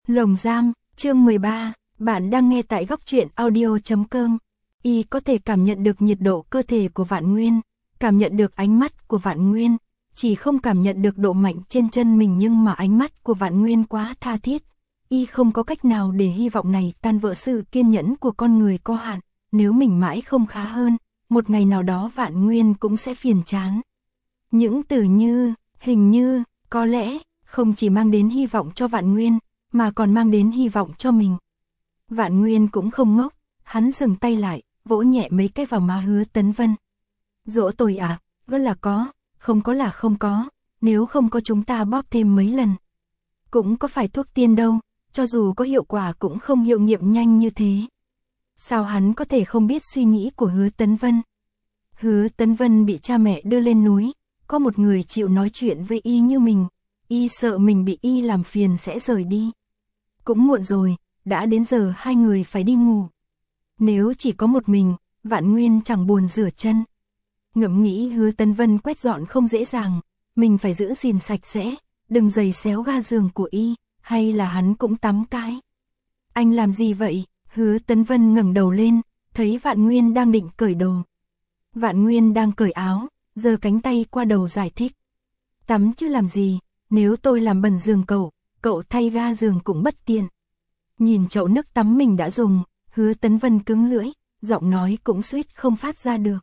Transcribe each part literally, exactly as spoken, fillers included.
Lồng giam, chương mười ba, bạn đang nghe tại góc truyện audio chấm com. Y có thể cảm nhận được nhiệt độ cơ thể của Vạn Nguyên, cảm nhận được ánh mắt của Vạn Nguyên, chỉ không cảm nhận được độ mạnh trên chân mình, nhưng mà ánh mắt của Vạn Nguyên quá tha thiết. Y không có cách nào để hy vọng này tan vỡ. Sự kiên nhẫn của con người có hạn, nếu mình mãi không khá hơn, một ngày nào đó Vạn Nguyên cũng sẽ phiền chán. Những từ như, hình như, có lẽ, không chỉ mang đến hy vọng cho Vạn Nguyên, mà còn mang đến hy vọng cho mình. Vạn Nguyên cũng không ngốc, hắn dừng tay lại, vỗ nhẹ mấy cái vào má Hứa Tấn Vân. Dỗ tôi à, vẫn là có, không có là không có, nếu không có chúng ta bóp thêm mấy lần. Cũng có phải thuốc tiên đâu, cho dù có hiệu quả cũng không hiệu nghiệm nhanh như thế. Sao hắn có thể không biết suy nghĩ của Hứa Tấn Vân? Hứa Tấn Vân bị cha mẹ đưa lên núi, có một người chịu nói chuyện với y như mình, y sợ mình bị y làm phiền sẽ rời đi. Cũng muộn rồi, đã đến giờ hai người phải đi ngủ. Nếu chỉ có một mình, Vạn Nguyên chẳng buồn rửa chân. Ngẫm nghĩ Hứa Tấn Vân quét dọn không dễ dàng, mình phải giữ gìn sạch sẽ, đừng giày xéo ga giường của y, hay là hắn cũng tắm cái. Anh làm gì vậy? Hứa Tấn Vân ngẩng đầu lên, thấy Vạn Nguyên đang định cởi đồ. Vạn Nguyên đang cởi áo, giơ cánh tay qua đầu giải thích. Tắm chứ làm gì, nếu tôi làm bẩn giường cậu, cậu thay ga giường cũng bất tiện. Nhìn chậu nước tắm mình đã dùng, Hứa Tấn Vân cứng lưỡi, giọng nói cũng suýt không phát ra được.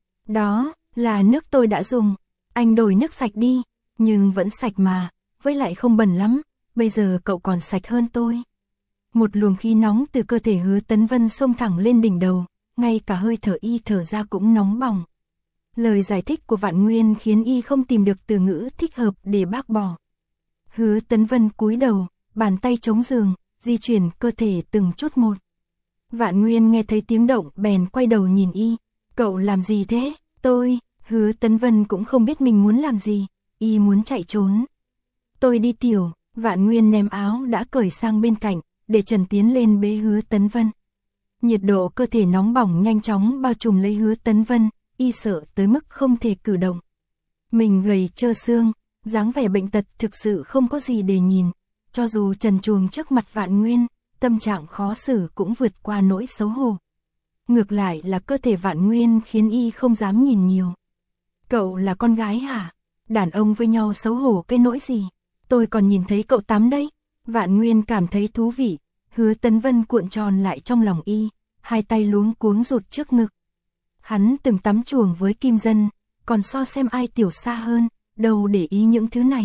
Đó, là nước tôi đã dùng, anh đổi nước sạch đi, nhưng vẫn sạch mà, với lại không bẩn lắm, bây giờ cậu còn sạch hơn tôi. Một luồng khí nóng từ cơ thể Hứa Tấn Vân xông thẳng lên đỉnh đầu, ngay cả hơi thở y thở ra cũng nóng bỏng. Lời giải thích của Vạn Nguyên khiến y không tìm được từ ngữ thích hợp để bác bỏ. Hứa Tấn Vân cúi đầu, bàn tay chống giường, di chuyển cơ thể từng chút một. Vạn Nguyên nghe thấy tiếng động bèn quay đầu nhìn y. Cậu làm gì thế? Tôi, Hứa Tấn Vân cũng không biết mình muốn làm gì, y muốn chạy trốn. Tôi đi tiểu, Vạn Nguyên ném áo đã cởi sang bên cạnh, để Trần tiến lên bế Hứa Tấn Vân. Nhiệt độ cơ thể nóng bỏng nhanh chóng bao trùm lấy Hứa Tấn Vân, y sợ tới mức không thể cử động. Mình gầy trơ xương, dáng vẻ bệnh tật thực sự không có gì để nhìn, cho dù trần truồng trước mặt Vạn Nguyên, tâm trạng khó xử cũng vượt qua nỗi xấu hổ. Ngược lại là cơ thể Vạn Nguyên khiến y không dám nhìn nhiều. Cậu là con gái hả? Đàn ông với nhau xấu hổ cái nỗi gì? Tôi còn nhìn thấy cậu tắm đấy. Vạn Nguyên cảm thấy thú vị, Hứa Tấn Vân cuộn tròn lại trong lòng y, hai tay luống cuống rụt trước ngực. Hắn từng tắm chuồng với Kim Dân, còn so xem ai tiểu xa hơn, đâu để ý những thứ này.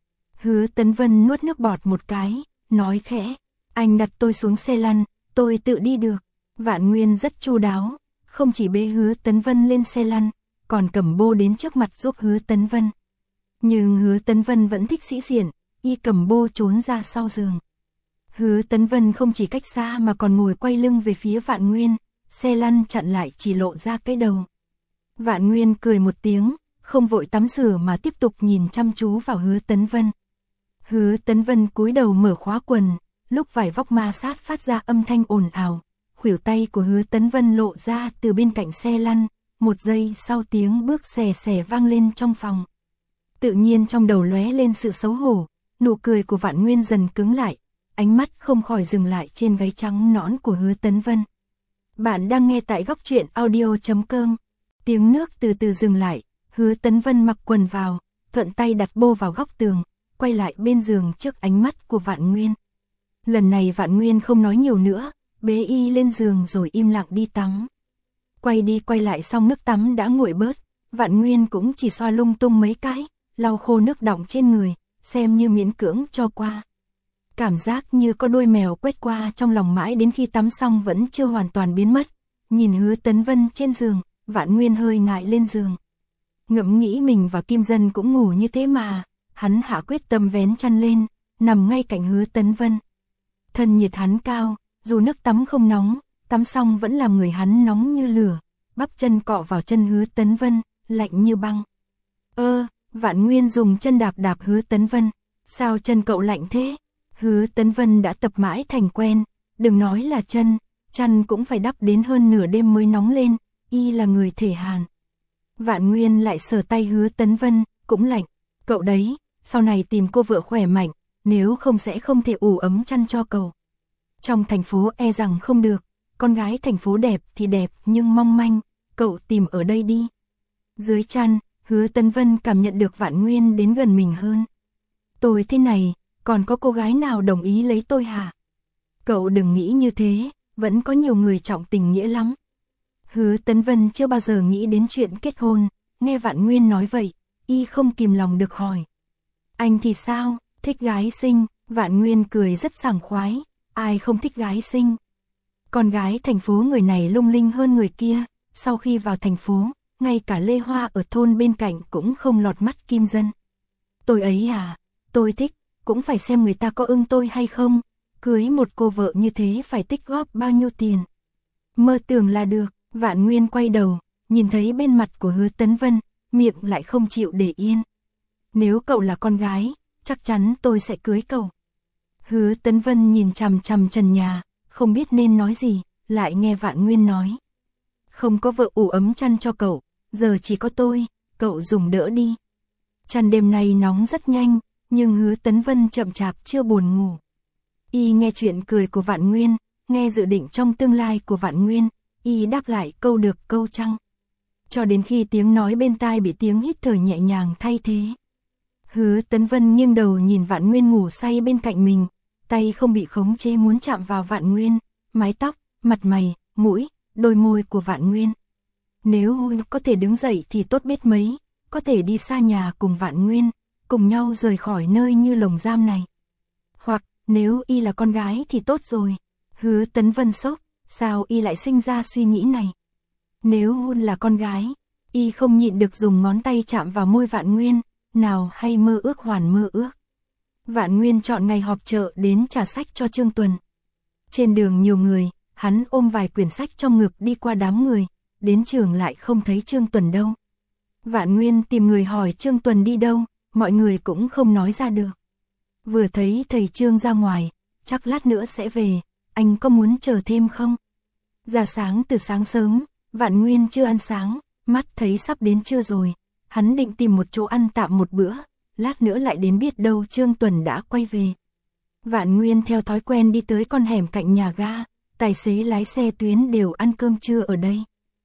Hứa Tấn Vân nuốt nước bọt một cái, nói khẽ, anh đặt tôi xuống xe lăn, tôi tự đi được. Vạn Nguyên rất chu đáo, không chỉ bế Hứa Tấn Vân lên xe lăn, còn cầm bô đến trước mặt giúp Hứa Tấn Vân. Nhưng Hứa Tấn Vân vẫn thích sĩ diện, y cầm bô trốn ra sau giường. Hứa Tấn Vân không chỉ cách xa mà còn ngồi quay lưng về phía Vạn Nguyên, xe lăn chặn lại chỉ lộ ra cái đầu. Vạn Nguyên cười một tiếng, không vội tắm rửa mà tiếp tục nhìn chăm chú vào Hứa Tấn Vân. Hứa Tấn Vân cúi đầu mở khóa quần, lúc vải vóc ma sát phát ra âm thanh ồn ào, khuỷu tay của Hứa Tấn Vân lộ ra từ bên cạnh xe lăn, một giây sau tiếng bước xè xè vang lên trong phòng. Tự nhiên trong đầu lóe lên sự xấu hổ, nụ cười của Vạn Nguyên dần cứng lại, ánh mắt không khỏi dừng lại trên gáy trắng nõn của Hứa Tấn Vân. Bạn đang nghe tại góc truyện audio chấm com. Tiếng nước từ từ dừng lại, Hứa Tấn Vân mặc quần vào, thuận tay đặt bô vào góc tường, quay lại bên giường trước ánh mắt của Vạn Nguyên. Lần này Vạn Nguyên không nói nhiều nữa, bế y lên giường rồi im lặng đi tắm. Quay đi quay lại xong nước tắm đã nguội bớt, Vạn Nguyên cũng chỉ xoa lung tung mấy cái, lau khô nước đọng trên người, xem như miễn cưỡng cho qua. Cảm giác như có đôi mèo quét qua trong lòng mãi đến khi tắm xong vẫn chưa hoàn toàn biến mất. Nhìn Hứa Tấn Vân trên giường, Vạn Nguyên hơi ngại lên giường. Ngẫm nghĩ mình và Kim Dân cũng ngủ như thế mà, hắn hạ quyết tâm vén chăn lên, nằm ngay cạnh Hứa Tấn Vân. Thân nhiệt hắn cao, dù nước tắm không nóng, tắm xong vẫn làm người hắn nóng như lửa, bắp chân cọ vào chân Hứa Tấn Vân, lạnh như băng. Ơ, Vạn Nguyên dùng chân đạp đạp Hứa Tấn Vân, sao chân cậu lạnh thế? Hứa Tấn Vân đã tập mãi thành quen, đừng nói là chân, chăn cũng phải đắp đến hơn nửa đêm mới nóng lên, y là người thể hàn. Vạn Nguyên lại sờ tay Hứa Tấn Vân, cũng lạnh, cậu đấy, sau này tìm cô vợ khỏe mạnh, nếu không sẽ không thể ủ ấm chăn cho cậu. Trong thành phố e rằng không được, con gái thành phố đẹp thì đẹp nhưng mong manh, cậu tìm ở đây đi. Dưới chăn, Hứa Tấn Vân cảm nhận được Vạn Nguyên đến gần mình hơn. Tôi thế này, còn có cô gái nào đồng ý lấy tôi hả? Cậu đừng nghĩ như thế, vẫn có nhiều người trọng tình nghĩa lắm. Hứa Tấn Vân chưa bao giờ nghĩ đến chuyện kết hôn, nghe Vạn Nguyên nói vậy, y không kìm lòng được hỏi. Anh thì sao, thích gái xinh? Vạn Nguyên cười rất sảng khoái, ai không thích gái xinh. Con gái thành phố người này lung linh hơn người kia, sau khi vào thành phố, ngay cả Lê Hoa ở thôn bên cạnh cũng không lọt mắt Kim Dân. Tôi ấy à, tôi thích, cũng phải xem người ta có ưng tôi hay không, cưới một cô vợ như thế phải tích góp bao nhiêu tiền. Mơ tưởng là được. Vạn Nguyên quay đầu, nhìn thấy bên mặt của Hứa Tấn Vân, miệng lại không chịu để yên. Nếu cậu là con gái, chắc chắn tôi sẽ cưới cậu. Hứa Tấn Vân nhìn chằm chằm trần nhà, không biết nên nói gì, lại nghe Vạn Nguyên nói. Không có vợ ủ ấm chăn cho cậu, giờ chỉ có tôi, cậu dùng đỡ đi. Chăn đêm nay nóng rất nhanh, nhưng Hứa Tấn Vân chậm chạp chưa buồn ngủ. Y nghe chuyện cười của Vạn Nguyên, nghe dự định trong tương lai của Vạn Nguyên, y đáp lại câu được câu trăng. Cho đến khi tiếng nói bên tai bị tiếng hít thở nhẹ nhàng thay thế. Hứa Tấn Vân nghiêng đầu nhìn Vạn Nguyên ngủ say bên cạnh mình, tay không bị khống chế muốn chạm vào Vạn Nguyên, mái tóc, mặt mày, mũi, đôi môi của Vạn Nguyên. Nếu có thể đứng dậy thì tốt biết mấy, có thể đi xa nhà cùng Vạn Nguyên, cùng nhau rời khỏi nơi như lồng giam này. Hoặc, nếu y là con gái thì tốt rồi. Hứa Tấn Vân sốc, sao y lại sinh ra suy nghĩ này? Nếu là con gái, y không nhịn được dùng ngón tay chạm vào môi Vạn Nguyên, nào hay mơ ước hoàn mơ ước. Vạn Nguyên chọn ngày họp chợ đến trả sách cho Trương Tuần. Trên đường nhiều người, hắn ôm vài quyển sách trong ngực đi qua đám người, đến trường lại không thấy Trương Tuần đâu. Vạn Nguyên tìm người hỏi Trương Tuần đi đâu, mọi người cũng không nói ra được. Vừa thấy thầy Trương ra ngoài, chắc lát nữa sẽ về, anh có muốn chờ thêm không? Ra sáng từ sáng sớm, Vạn Nguyên chưa ăn sáng, mắt thấy sắp đến trưa rồi, hắn định tìm một chỗ ăn tạm một bữa, lát nữa lại đến biết đâu Trương Tuần đã quay về. Vạn Nguyên theo thói quen đi tới con hẻm cạnh nhà ga, tài xế lái xe tuyến đều ăn cơm trưa ở đây.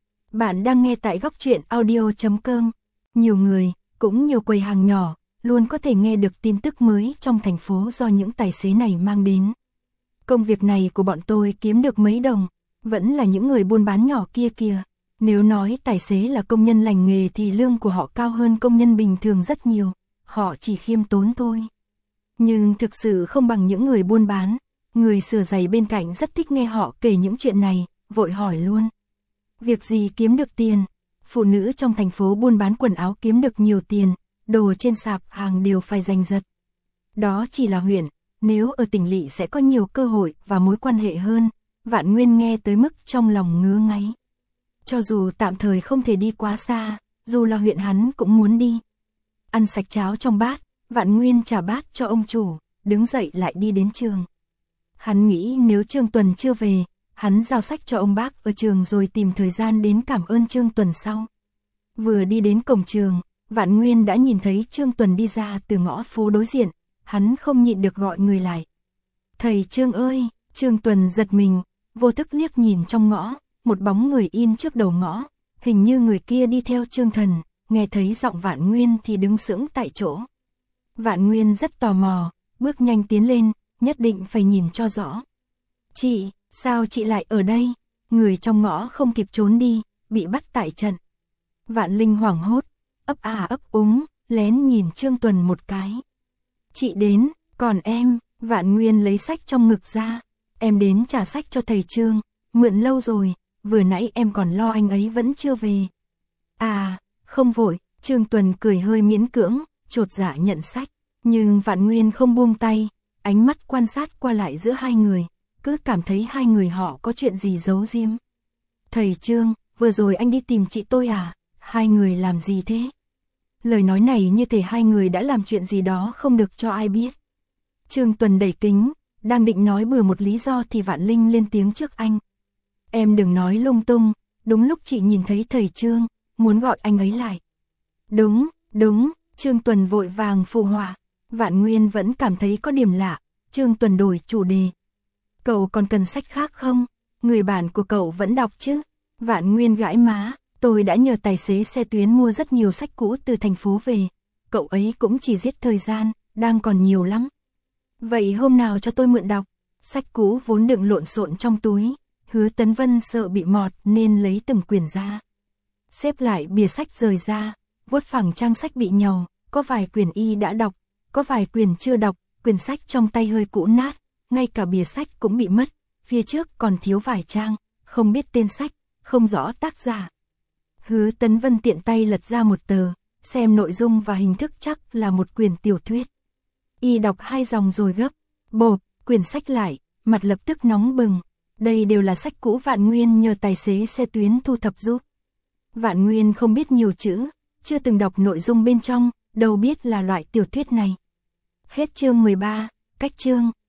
Bạn đang nghe tại góc truyện audio chấm com. Nhiều người, cũng nhiều quầy hàng nhỏ, luôn có thể nghe được tin tức mới trong thành phố do những tài xế này mang đến. Công việc này của bọn tôi kiếm được mấy đồng, vẫn là những người buôn bán nhỏ kia kìa. Nếu nói tài xế là công nhân lành nghề thì lương của họ cao hơn công nhân bình thường rất nhiều, họ chỉ khiêm tốn thôi. Nhưng thực sự không bằng những người buôn bán, người sửa giày bên cạnh rất thích nghe họ kể những chuyện này, vội hỏi luôn. Việc gì kiếm được tiền? Phụ nữ trong thành phố buôn bán quần áo kiếm được nhiều tiền, đồ trên sạp hàng đều phải giành giật. Đó chỉ là huyện, nếu ở tỉnh lỵ sẽ có nhiều cơ hội và mối quan hệ hơn. Vạn Nguyên nghe tới mức trong lòng ngứa ngáy. Cho dù tạm thời không thể đi quá xa, dù là huyện hắn cũng muốn đi. Ăn sạch cháo trong bát, Vạn Nguyên trả bát cho ông chủ, đứng dậy lại đi đến trường. Hắn nghĩ nếu Trương Tuần chưa về, hắn giao sách cho ông bác ở trường rồi tìm thời gian đến cảm ơn Trương Tuần sau. Vừa đi đến cổng trường, Vạn Nguyên đã nhìn thấy Trương Tuần đi ra từ ngõ phố đối diện, hắn không nhịn được gọi người lại. Thầy Trương ơi! Trương Tuần giật mình, vô thức liếc nhìn trong ngõ, một bóng người in trước đầu ngõ, hình như người kia đi theo Trương Thần, nghe thấy giọng Vạn Nguyên thì đứng sững tại chỗ. Vạn Nguyên rất tò mò, bước nhanh tiến lên, nhất định phải nhìn cho rõ. Chị, sao chị lại ở đây? Người trong ngõ không kịp trốn đi, bị bắt tại trận. Vạn Linh hoảng hốt, ấp à ấp úng, lén nhìn Trương Tuần một cái. Chị đến, còn em? Vạn Nguyên lấy sách trong ngực ra. Em đến trả sách cho thầy Trương, mượn lâu rồi, vừa nãy em còn lo anh ấy vẫn chưa về. À, không vội, Trương Tuần cười hơi miễn cưỡng, chột dạ nhận sách. Nhưng Vạn Nguyên không buông tay, ánh mắt quan sát qua lại giữa hai người, cứ cảm thấy hai người họ có chuyện gì giấu giếm. Thầy Trương, vừa rồi anh đi tìm chị tôi à? Hai người làm gì thế? Lời nói này như thể hai người đã làm chuyện gì đó không được cho ai biết. Trương Tuần đẩy kính, đang định nói bừa một lý do thì Vạn Linh lên tiếng trước anh. Em đừng nói lung tung, đúng lúc chị nhìn thấy thầy Trương, muốn gọi anh ấy lại. Đúng, đúng, Trương Tuần vội vàng phụ họa. Vạn Nguyên vẫn cảm thấy có điểm lạ, Trương Tuần đổi chủ đề. Cậu còn cần sách khác không? Người bạn của cậu vẫn đọc chứ? Vạn Nguyên gãi má, tôi đã nhờ tài xế xe tuyến mua rất nhiều sách cũ từ thành phố về. Cậu ấy cũng chỉ giết thời gian, đang còn nhiều lắm. Vậy hôm nào cho tôi mượn đọc? Sách cũ vốn đựng lộn xộn trong túi, Hứa Tấn Vân sợ bị mọt nên lấy từng quyển ra. Xếp lại bìa sách rời ra, vuốt phẳng trang sách bị nhàu, có vài quyển y đã đọc, có vài quyển chưa đọc, quyển sách trong tay hơi cũ nát, ngay cả bìa sách cũng bị mất, phía trước còn thiếu vài trang, không biết tên sách, không rõ tác giả. Hứa Tấn Vân tiện tay lật ra một tờ, xem nội dung và hình thức chắc là một quyển tiểu thuyết. Y đọc hai dòng rồi gấp, bộp, quyển sách lại, mặt lập tức nóng bừng. Đây đều là sách cũ Vạn Nguyên nhờ tài xế xe tuyến thu thập giúp. Vạn Nguyên không biết nhiều chữ, chưa từng đọc nội dung bên trong, đâu biết là loại tiểu thuyết này. Hết chương mười ba, cách chương.